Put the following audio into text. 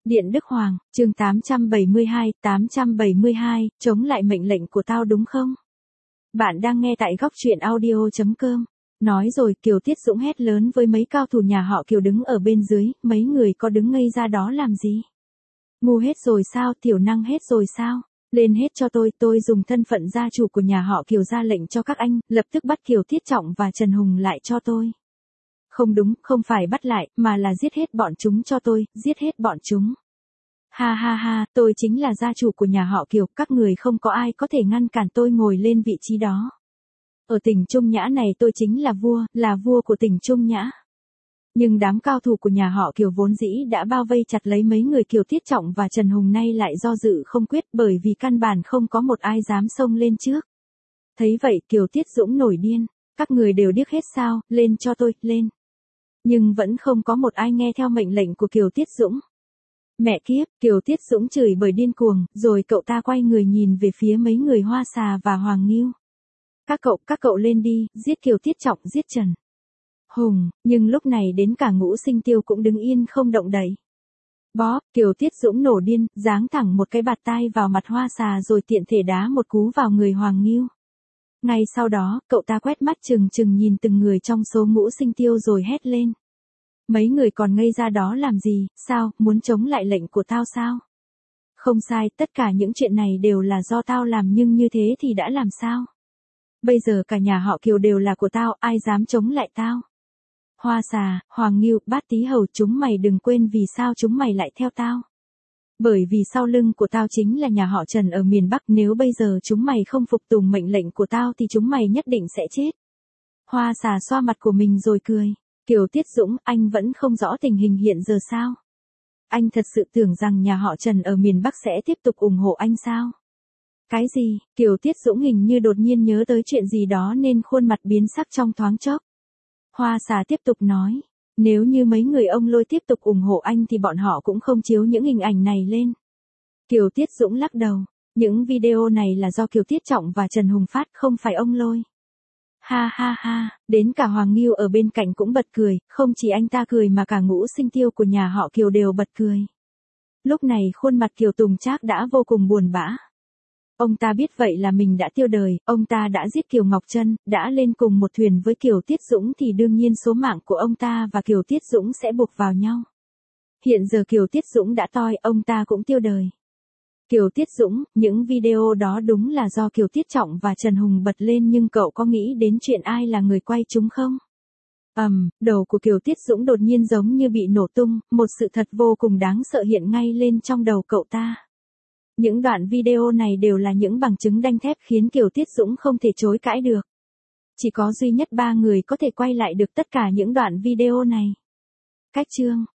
Điện Đức Hoàng, chương 872, chống lại mệnh lệnh của tao đúng không? Bạn đang nghe tại góc truyện audio.com. Nói rồi Kiều Tiết Dũng hét lớn với mấy cao thủ nhà họ Kiều đứng ở bên dưới, mấy người có đứng ngây ra đó làm gì? Ngu hết rồi sao, tiểu năng hết rồi sao? Lên hết cho tôi dùng thân phận gia chủ của nhà họ Kiều ra lệnh cho các anh, lập tức bắt Kiều Tiết Trọng và Trần Hùng lại cho tôi. Không đúng, không phải bắt lại, mà là giết hết bọn chúng cho tôi, giết hết bọn chúng. Ha ha ha, tôi chính là gia chủ của nhà họ Kiều, các người không có ai có thể ngăn cản tôi ngồi lên vị trí đó. Ở tỉnh Trung Nhã này tôi chính là vua của tỉnh Trung Nhã. Nhưng đám cao thủ của nhà họ Kiều vốn dĩ đã bao vây chặt lấy mấy người Kiều Tiết Trọng và Trần Hùng nay lại do dự không quyết bởi vì căn bản không có một ai dám xông lên trước. Thấy vậy Kiều Tiết Dũng nổi điên, các người đều điếc hết sao, lên cho tôi, lên. Nhưng vẫn không có một ai nghe theo mệnh lệnh của Kiều Tiết Dũng. Mẹ kiếp, Kiều Tiết Dũng chửi bởi điên cuồng, rồi cậu ta quay người nhìn về phía mấy người Hoa Xà và Hoàng Nghiêu. Các cậu lên đi, giết Kiều Tiết Trọng, giết Trần Hùng, nhưng lúc này đến cả Ngũ Sinh Tiêu cũng đứng yên không động đậy. Bóp, Kiều Tiết Dũng nổ điên, giáng thẳng một cái bạt tai vào mặt Hoa Xà rồi tiện thể đá một cú vào người Hoàng Nghiêu. Ngay sau đó, cậu ta quét mắt trừng nhìn từng người trong số Ngũ Sinh Tiêu rồi hét lên. Mấy người còn ngây ra đó làm gì, sao, muốn chống lại lệnh của tao sao? Không sai, tất cả những chuyện này đều là do tao làm nhưng như thế thì đã làm sao? Bây giờ cả nhà họ Kiều đều là của tao, ai dám chống lại tao? Hoa Xà, Hoàng Nghiêu, Bát Tí Hầu, chúng mày đừng quên vì sao chúng mày lại theo tao. Bởi vì sau lưng của tao chính là nhà họ Trần ở miền Bắc, nếu bây giờ chúng mày không phục tùng mệnh lệnh của tao thì chúng mày nhất định sẽ chết. Hoa Xà xoa mặt của mình rồi cười. Kiều Tiết Dũng, anh vẫn không rõ tình hình hiện giờ sao? Anh thật sự tưởng rằng nhà họ Trần ở miền Bắc sẽ tiếp tục ủng hộ anh sao? Cái gì? Kiều Tiết Dũng hình như đột nhiên nhớ tới chuyện gì đó nên khuôn mặt biến sắc trong thoáng chốc. Hoa Xà tiếp tục nói, nếu như mấy người ông Lôi tiếp tục ủng hộ anh thì bọn họ cũng không chiếu những hình ảnh này lên. Kiều Tiết Dũng lắc đầu, những video này là do Kiều Tiết Trọng và Trần Hùng phát, không phải ông Lôi. Ha ha ha, đến cả Hoàng Nghiêu ở bên cạnh cũng bật cười, không chỉ anh ta cười mà cả Ngũ Sinh Tiêu của nhà họ Kiều đều bật cười. Lúc này khuôn mặt Kiều Tùng Trác đã vô cùng buồn bã. Ông ta biết vậy là mình đã tiêu đời, ông ta đã giết Kiều Ngọc Trân, đã lên cùng một thuyền với Kiều Tiết Dũng thì đương nhiên số mạng của ông ta và Kiều Tiết Dũng sẽ buộc vào nhau. Hiện giờ Kiều Tiết Dũng đã toi, ông ta cũng tiêu đời. Kiều Tiết Dũng, những video đó đúng là do Kiều Tiết Trọng và Trần Hùng bật lên nhưng cậu có nghĩ đến chuyện ai là người quay chúng không? Đầu của Kiều Tiết Dũng đột nhiên giống như bị nổ tung, một sự thật vô cùng đáng sợ hiện ngay lên trong đầu cậu ta. Những đoạn video này đều là những bằng chứng đanh thép khiến Kiều Tiết Dũng không thể chối cãi được. Chỉ có duy nhất 3 người có thể quay lại được tất cả những đoạn video này. Cách chương